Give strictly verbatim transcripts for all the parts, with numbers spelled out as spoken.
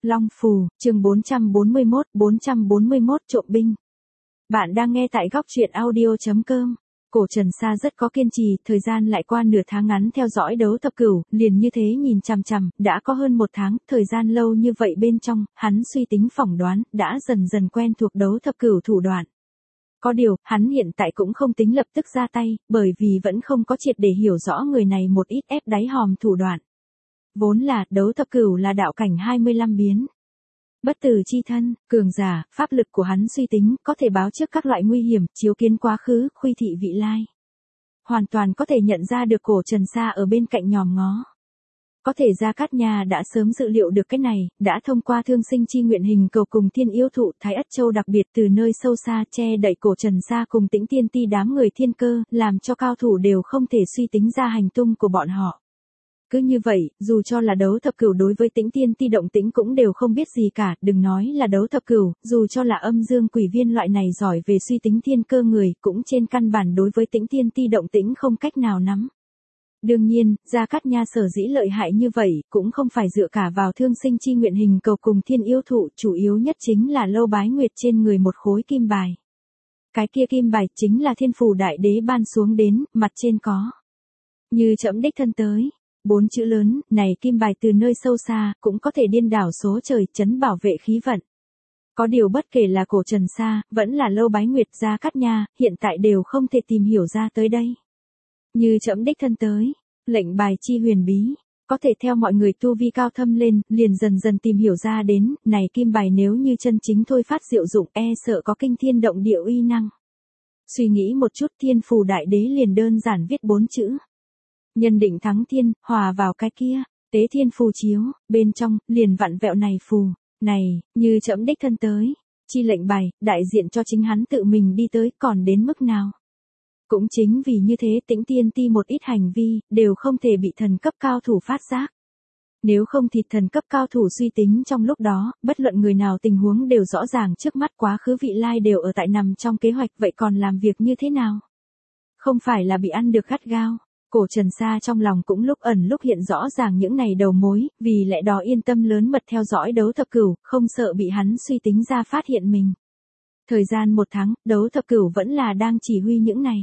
Long Phù, chương bốn trăm bốn mươi mốt, bốn trăm bốn mươi mốt trộm binh. Bạn đang nghe tại góc truyện audio chấm com. Cổ Trần Sa rất có kiên trì, thời gian lại qua nửa tháng ngắn theo dõi đấu thập cửu, liền như thế nhìn chằm chằm, đã có hơn một tháng, thời gian lâu như vậy bên trong, hắn suy tính phỏng đoán, đã dần dần quen thuộc đấu thập cửu thủ đoạn. Có điều, hắn hiện tại cũng không tính lập tức ra tay, bởi vì vẫn không có triệt để hiểu rõ người này một ít ép đáy hòm thủ đoạn. Vốn là, đấu thập cửu là đạo cảnh hai mươi lăm biến. Bất tử chi thân, cường giả, pháp lực của hắn suy tính, có thể báo trước các loại nguy hiểm, chiếu kiến quá khứ, khuy thị vị lai. Hoàn toàn có thể nhận ra được Cổ Trần Sa ở bên cạnh nhòm ngó. Có thể Gia Cát Nha đã sớm dự liệu được cái này, đã thông qua thương sinh chi nguyện hình cầu cùng thiên yêu thụ Thái Ất Châu đặc biệt từ nơi sâu xa che đậy Cổ Trần Sa cùng Tĩnh Tiên Ti đám người thiên cơ, làm cho cao thủ đều không thể suy tính ra hành tung của bọn họ. Cứ như vậy, dù cho là đấu thập cửu đối với Tĩnh Tiên Ti động tĩnh cũng đều không biết gì cả, đừng nói là đấu thập cửu, dù cho là âm dương quỷ viên loại này giỏi về suy tính thiên cơ người, cũng trên căn bản đối với Tĩnh Tiên Ti động tĩnh không cách nào nắm. Đương nhiên, Gia Cát Nha sở dĩ lợi hại như vậy, cũng không phải dựa cả vào thương sinh chi nguyện hình cầu cùng thiên yêu thụ, chủ yếu nhất chính là Lâu Bái Nguyệt trên người một khối kim bài. Cái kia kim bài chính là Thiên Phủ Đại Đế ban xuống đến, mặt trên có như trẫm đích thân tới. Bốn chữ lớn, này kim bài từ nơi sâu xa, cũng có thể điên đảo số trời, chấn bảo vệ khí vận. Có điều bất kể là Cổ Trần Sa, vẫn là Lâu Bái Nguyệt, Gia Cát Nha, hiện tại đều không thể tìm hiểu ra tới đây. Như trẫm đích thân tới, lệnh bài chi huyền bí, có thể theo mọi người tu vi cao thâm lên, liền dần dần tìm hiểu ra đến, này kim bài nếu như chân chính thôi phát diệu dụng, e sợ có kinh thiên động địa uy năng. Suy nghĩ một chút, Thiên Phủ Đại Đế liền đơn giản viết bốn chữ. Nhân định thắng thiên, hòa vào cái kia, tế thiên phù chiếu, bên trong, liền vặn vẹo này phù, này, như trẫm đích thân tới, chi lệnh bài, đại diện cho chính hắn tự mình đi tới, còn đến mức nào. Cũng chính vì như thế Tĩnh Tiên Ti một ít hành vi, đều không thể bị thần cấp cao thủ phát giác. Nếu không thì thần cấp cao thủ suy tính trong lúc đó, bất luận người nào tình huống đều rõ ràng trước mắt quá khứ vị lai đều ở tại nằm trong kế hoạch, vậy còn làm việc như thế nào? Không phải là bị ăn được gắt gao. Cổ Trần Sa trong lòng cũng lúc ẩn lúc hiện rõ ràng những này đầu mối, vì lẽ đó yên tâm lớn mật theo dõi đấu thập cửu, không sợ bị hắn suy tính ra phát hiện mình. Thời gian một tháng, đấu thập cửu vẫn là đang chỉ huy những này.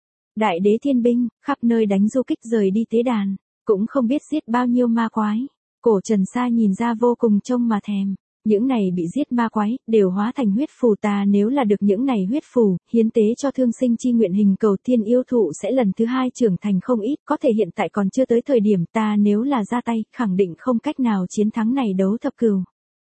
Đại đế thiên binh, khắp nơi đánh du kích rời đi tế đàn, cũng không biết giết bao nhiêu ma quái. Cổ Trần Sa nhìn ra vô cùng trông mà thèm. Những này bị giết ma quái, đều hóa thành huyết phù, ta nếu là được những này huyết phù, hiến tế cho thương sinh chi nguyện hình cầu thiên yêu thụ sẽ lần thứ hai trưởng thành không ít, có thể hiện tại còn chưa tới thời điểm, ta nếu là ra tay, khẳng định không cách nào chiến thắng này đấu thập cửu.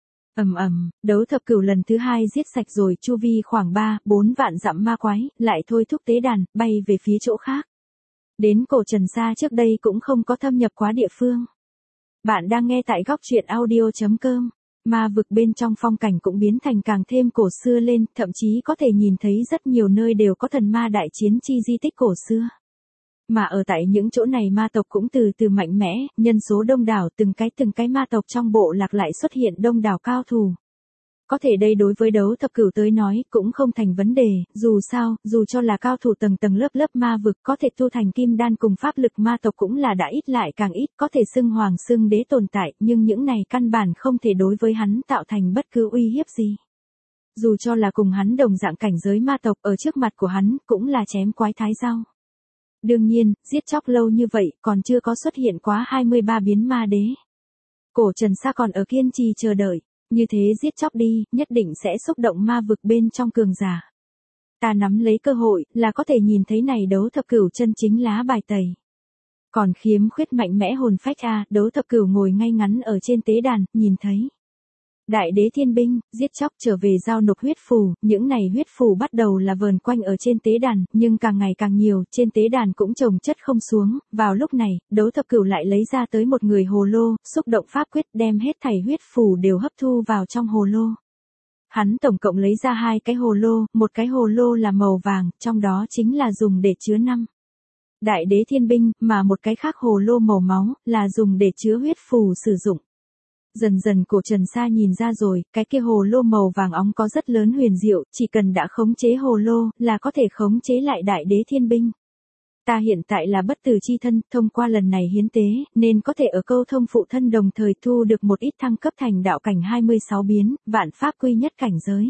Ầm ầm, đấu thập cửu lần thứ hai giết sạch rồi, chu vi khoảng ba, bốn vạn dặm ma quái, lại thôi thúc tế đàn, bay về phía chỗ khác. Đến Cổ Trần Sa trước đây cũng không có thâm nhập quá địa phương. Bạn đang nghe tại góc truyện audio chấm com. Ma vực bên trong phong cảnh cũng biến thành càng thêm cổ xưa lên, thậm chí có thể nhìn thấy rất nhiều nơi đều có thần ma đại chiến chi di tích cổ xưa. Mà ở tại những chỗ này ma tộc cũng từ từ mạnh mẽ, nhân số đông đảo, từng cái từng cái ma tộc trong bộ lạc lại xuất hiện đông đảo cao thủ. Có thể đây đối với đấu thập cửu tới nói cũng không thành vấn đề, dù sao, dù cho là cao thủ tầng tầng lớp lớp ma vực có thể tu thành kim đan cùng pháp lực ma tộc cũng là đã ít lại càng ít, có thể xưng hoàng xưng đế tồn tại, nhưng những này căn bản không thể đối với hắn tạo thành bất cứ uy hiếp gì. Dù cho là cùng hắn đồng dạng cảnh giới ma tộc ở trước mặt của hắn, cũng là chém quái thái rau. Đương nhiên, giết chóc lâu như vậy, còn chưa có xuất hiện quá hai mươi ba biến ma đế. Cổ Trần Sa còn ở kiên trì chờ đợi. Như thế giết chóc đi, nhất định sẽ xúc động ma vực bên trong cường giả. Ta nắm lấy cơ hội, là có thể nhìn thấy này đấu thập cửu chân chính lá bài tẩy. Còn khiếm khuyết mạnh mẽ hồn phách a, à, đấu thập cửu ngồi ngay ngắn ở trên tế đàn, nhìn thấy. Đại đế thiên binh, giết chóc trở về giao nộp huyết phù, những này huyết phù bắt đầu là vờn quanh ở trên tế đàn, nhưng càng ngày càng nhiều, trên tế đàn cũng chồng chất không xuống, vào lúc này, đấu thập cửu lại lấy ra tới một người hồ lô, xúc động pháp quyết đem hết thảy huyết phù đều hấp thu vào trong hồ lô. Hắn tổng cộng lấy ra hai cái hồ lô, một cái hồ lô là màu vàng, trong đó chính là dùng để chứa năm đại đế thiên binh, mà một cái khác hồ lô màu máu, là dùng để chứa huyết phù sử dụng. Dần dần Cổ Trần Sa nhìn ra rồi, cái kia hồ lô màu vàng óng có rất lớn huyền diệu, chỉ cần đã khống chế hồ lô, là có thể khống chế lại đại đế thiên binh. Ta hiện tại là bất tử chi thân, thông qua lần này hiến tế, nên có thể ở câu thông phụ thân đồng thời thu được một ít thăng cấp thành đạo cảnh hai mươi sáu biến, vạn pháp quy nhất cảnh giới.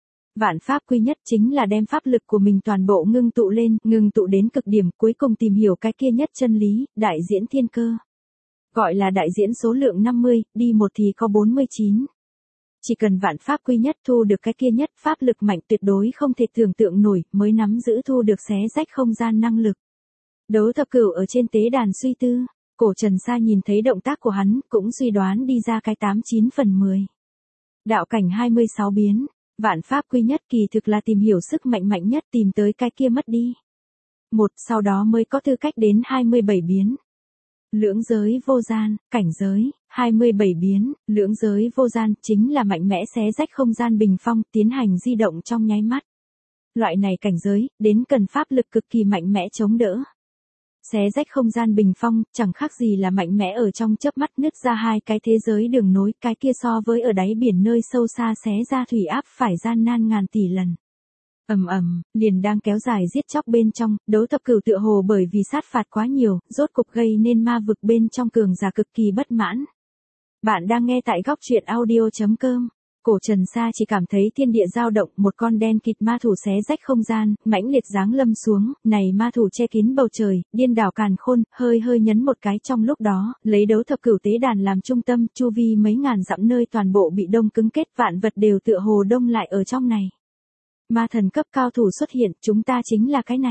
Vạn pháp quy nhất chính là đem pháp lực của mình toàn bộ ngưng tụ lên, ngưng tụ đến cực điểm, cuối cùng tìm hiểu cái kia nhất chân lý, đại diễn thiên cơ. Gọi là đại diễn số lượng năm mươi, đi một thì có bốn mươi chín. Chỉ cần vạn pháp quy nhất thu được cái kia nhất pháp lực mạnh tuyệt đối không thể tưởng tượng nổi, mới nắm giữ thu được xé rách không gian năng lực. Đấu thập cửu ở trên tế đàn suy tư, Cổ Trần Sa nhìn thấy động tác của hắn, cũng suy đoán đi ra cái tám chín phần mười. Đạo cảnh hai mươi sáu biến, vạn pháp quy nhất kỳ thực là tìm hiểu sức mạnh mạnh nhất tìm tới cái kia mất đi. Một, sau đó mới có tư cách đến hai mươi bảy biến. Lưỡng giới vô gian, cảnh giới, hai mươi bảy biến, lưỡng giới vô gian chính là mạnh mẽ xé rách không gian bình phong, tiến hành di động trong nháy mắt. Loại này cảnh giới, đến cần pháp lực cực kỳ mạnh mẽ chống đỡ. Xé rách không gian bình phong, chẳng khác gì là mạnh mẽ ở trong chớp mắt nứt ra hai cái thế giới đường nối, cái kia so với ở đáy biển nơi sâu xa xé ra thủy áp phải gian nan ngàn tỷ lần. Ầm ầm, liền đang kéo dài giết chóc bên trong, đấu thập cửu tựa hồ bởi vì sát phạt quá nhiều, rốt cục gây nên ma vực bên trong cường giả cực kỳ bất mãn. Bạn đang nghe tại góc truyện audio chấm com. Cổ Trần Sa chỉ cảm thấy thiên địa dao động, một con đen kịt ma thủ xé rách không gian, mãnh liệt giáng lâm xuống, này ma thủ che kín bầu trời, điên đảo càn khôn, hơi hơi nhấn một cái trong lúc đó, lấy đấu thập cửu tế đàn làm trung tâm, chu vi mấy ngàn dặm nơi toàn bộ bị đông cứng kết, vạn vật đều tựa hồ đông lại ở trong này. Ma thần cấp cao thủ xuất hiện, chúng ta chính là cái này.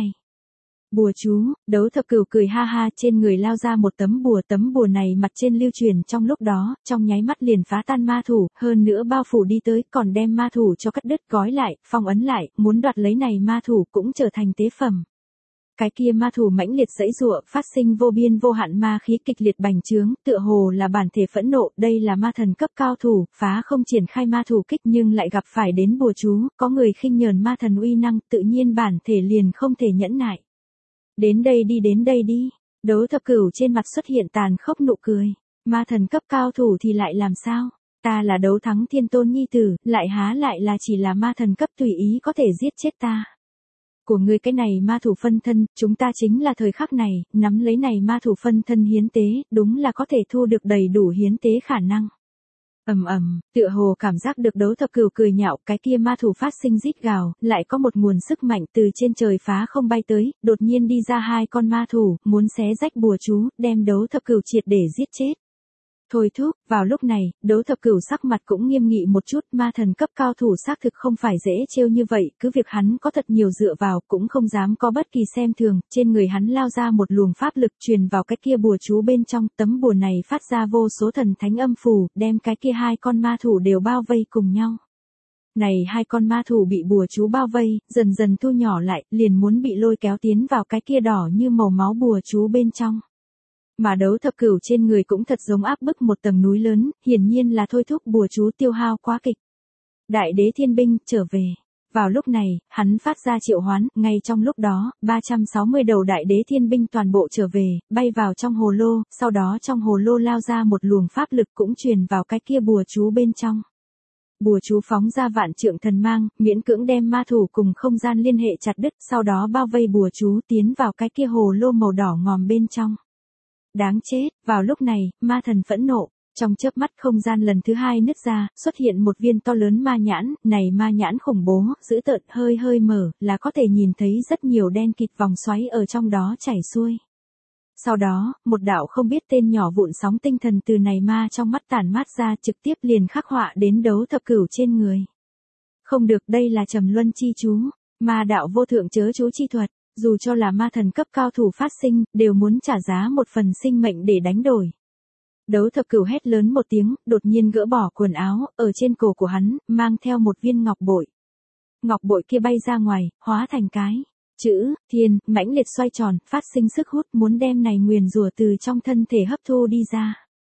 Bùa chú, đấu thập cửu cười ha ha, trên người lao ra một tấm bùa, tấm bùa này mặt trên lưu truyền trong lúc đó, trong nháy mắt liền phá tan ma thủ, hơn nữa bao phủ đi tới, còn đem ma thủ cho cắt đứt, gói lại, phong ấn lại, muốn đoạt lấy này ma thủ cũng trở thành tế phẩm. Cái kia ma thủ mãnh liệt giãy giụa, phát sinh vô biên vô hạn ma khí kịch liệt bành trướng, tựa hồ là bản thể phẫn nộ, đây là ma thần cấp cao thủ, phá không triển khai ma thủ kích nhưng lại gặp phải đến bùa chú, có người khinh nhờn ma thần uy năng, tự nhiên bản thể liền không thể nhẫn nại. Đến đây đi đến đây đi, đấu thập cửu trên mặt xuất hiện tàn khốc nụ cười, ma thần cấp cao thủ thì lại làm sao, ta là đấu thắng thiên tôn nhi tử, lại há lại là chỉ là ma thần cấp tùy ý có thể giết chết ta. Của ngươi cái này ma thủ phân thân, chúng ta chính là thời khắc này, nắm lấy này ma thủ phân thân hiến tế, đúng là có thể thu được đầy đủ hiến tế khả năng. Ầm ầm, tựa hồ cảm giác được đấu thập cửu cười nhạo, cái kia ma thủ phát sinh rít gào, lại có một nguồn sức mạnh từ trên trời phá không bay tới, đột nhiên đi ra hai con ma thủ, muốn xé rách bùa chú, đem đấu thập cửu triệt để giết chết. Thôi thúc, vào lúc này, đấu thập cửu sắc mặt cũng nghiêm nghị một chút, ma thần cấp cao thủ xác thực không phải dễ trêu như vậy, cứ việc hắn có thật nhiều dựa vào, cũng không dám có bất kỳ xem thường, trên người hắn lao ra một luồng pháp lực truyền vào cái kia bùa chú bên trong, tấm bùa này phát ra vô số thần thánh âm phù, đem cái kia hai con ma thủ đều bao vây cùng nhau. Này hai con ma thủ bị bùa chú bao vây, dần dần thu nhỏ lại, liền muốn bị lôi kéo tiến vào cái kia đỏ như màu máu bùa chú bên trong. Mà đấu thập cửu trên người cũng thật giống áp bức một tầng núi lớn, hiển nhiên là thôi thúc bùa chú tiêu hao quá kịch. Đại đế thiên binh, trở về. Vào lúc này, hắn phát ra triệu hoán, ngay trong lúc đó, ba trăm sáu mươi đầu đại đế thiên binh toàn bộ trở về, bay vào trong hồ lô, sau đó trong hồ lô lao ra một luồng pháp lực cũng truyền vào cái kia bùa chú bên trong. Bùa chú phóng ra vạn trượng thần mang, miễn cưỡng đem ma thủ cùng không gian liên hệ chặt đứt, sau đó bao vây bùa chú tiến vào cái kia hồ lô màu đỏ ngòm bên trong. Đáng chết, vào lúc này, ma thần phẫn nộ, trong chớp mắt không gian lần thứ hai nứt ra, xuất hiện một viên to lớn ma nhãn, này ma nhãn khủng bố, dữ tợn hơi hơi mở, là có thể nhìn thấy rất nhiều đen kịt vòng xoáy ở trong đó chảy xuôi. Sau đó, một đạo không biết tên nhỏ vụn sóng tinh thần từ này ma trong mắt tản mát ra trực tiếp liền khắc họa đến đấu thập cửu trên người. Không được, đây là trầm luân chi chú, ma đạo vô thượng chớ chú chi thuật. Dù cho là ma thần cấp cao thủ phát sinh, đều muốn trả giá một phần sinh mệnh để đánh đổi. Đấu thập cửu hét lớn một tiếng, đột nhiên gỡ bỏ quần áo, ở trên cổ của hắn, mang theo một viên ngọc bội. Ngọc bội kia bay ra ngoài, hóa thành cái chữ thiên, mãnh liệt xoay tròn, phát sinh sức hút muốn đem này nguyền rủa từ trong thân thể hấp thu đi ra.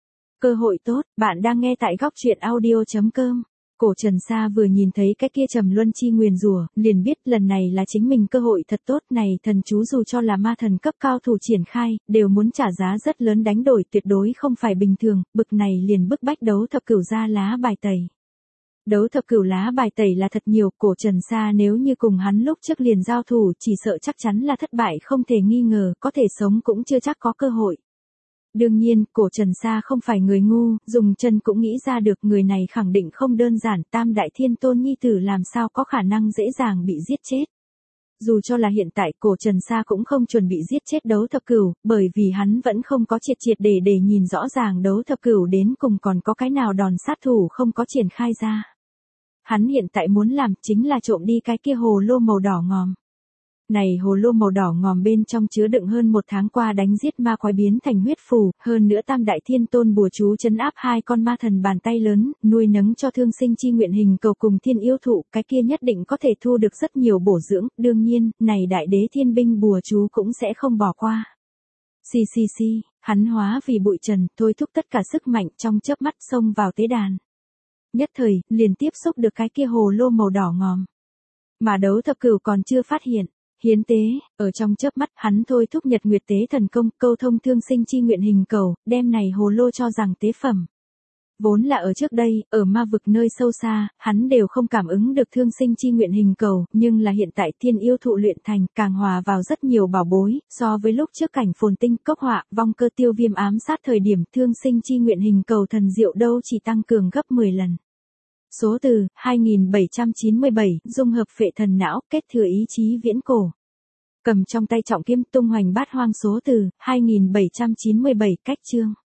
Cơ hội tốt, bạn đang nghe tại góc truyện audio chấm com. Cổ Trần Sa vừa nhìn thấy cái kia trầm luân chi nguyền rủa, liền biết lần này là chính mình cơ hội thật tốt, này thần chú dù cho là ma thần cấp cao thủ triển khai, đều muốn trả giá rất lớn đánh đổi, tuyệt đối không phải bình thường, bực này liền bức bách đấu thập cửu ra lá bài tẩy. Đấu thập cửu lá bài tẩy là thật nhiều, cổ Trần Sa nếu như cùng hắn lúc trước liền giao thủ chỉ sợ chắc chắn là thất bại không thể nghi ngờ, có thể sống cũng chưa chắc có cơ hội. Đương nhiên, cổ Trần Sa không phải người ngu, dùng chân cũng nghĩ ra được người này khẳng định không đơn giản, Tam Đại Thiên Tôn nhi tử làm sao có khả năng dễ dàng bị giết chết. Dù cho là hiện tại cổ Trần Sa cũng không chuẩn bị giết chết đấu thập cửu, bởi vì hắn vẫn không có triệt triệt để để nhìn rõ ràng đấu thập cửu đến cùng còn có cái nào đòn sát thủ không có triển khai ra. Hắn hiện tại muốn làm chính là trộm đi cái kia hồ lô màu đỏ ngòm. Này hồ lô màu đỏ ngòm bên trong chứa đựng hơn một tháng qua đánh giết ma quái biến thành huyết phù, hơn nữa Tam Đại Thiên Tôn bùa chú trấn áp hai con ma thần bàn tay lớn, nuôi nấng cho thương sinh chi nguyện hình cầu cùng thiên yêu thụ, cái kia nhất định có thể thu được rất nhiều bổ dưỡng, đương nhiên, này đại đế thiên binh bùa chú cũng sẽ không bỏ qua. Xì xì xì, hắn hóa vì bụi trần, thôi thúc tất cả sức mạnh trong chớp mắt xông vào tế đàn. Nhất thời, liền tiếp xúc được cái kia hồ lô màu đỏ ngòm. Mà đấu thập cửu còn chưa phát hiện. Hiến tế, ở trong chớp mắt, hắn thôi thúc nhật nguyệt tế thần công, câu thông thương sinh chi nguyện hình cầu, đem này hồ lô cho rằng tế phẩm. Vốn là ở trước đây, ở ma vực nơi sâu xa, hắn đều không cảm ứng được thương sinh chi nguyện hình cầu, nhưng là hiện tại thiên yêu thụ luyện thành, càng hòa vào rất nhiều bảo bối, so với lúc trước cảnh phồn tinh, cốc họa, vong cơ tiêu viêm ám sát thời điểm thương sinh chi nguyện hình cầu thần diệu đâu chỉ tăng cường gấp mười lần. Số từ, hai nghìn bảy trăm chín mươi bảy, dung hợp phệ thần não, kết thừa ý chí viễn cổ. Cầm trong tay trọng kiếm tung hoành bát hoang số từ, hai nghìn bảy trăm chín mươi bảy, cách chương.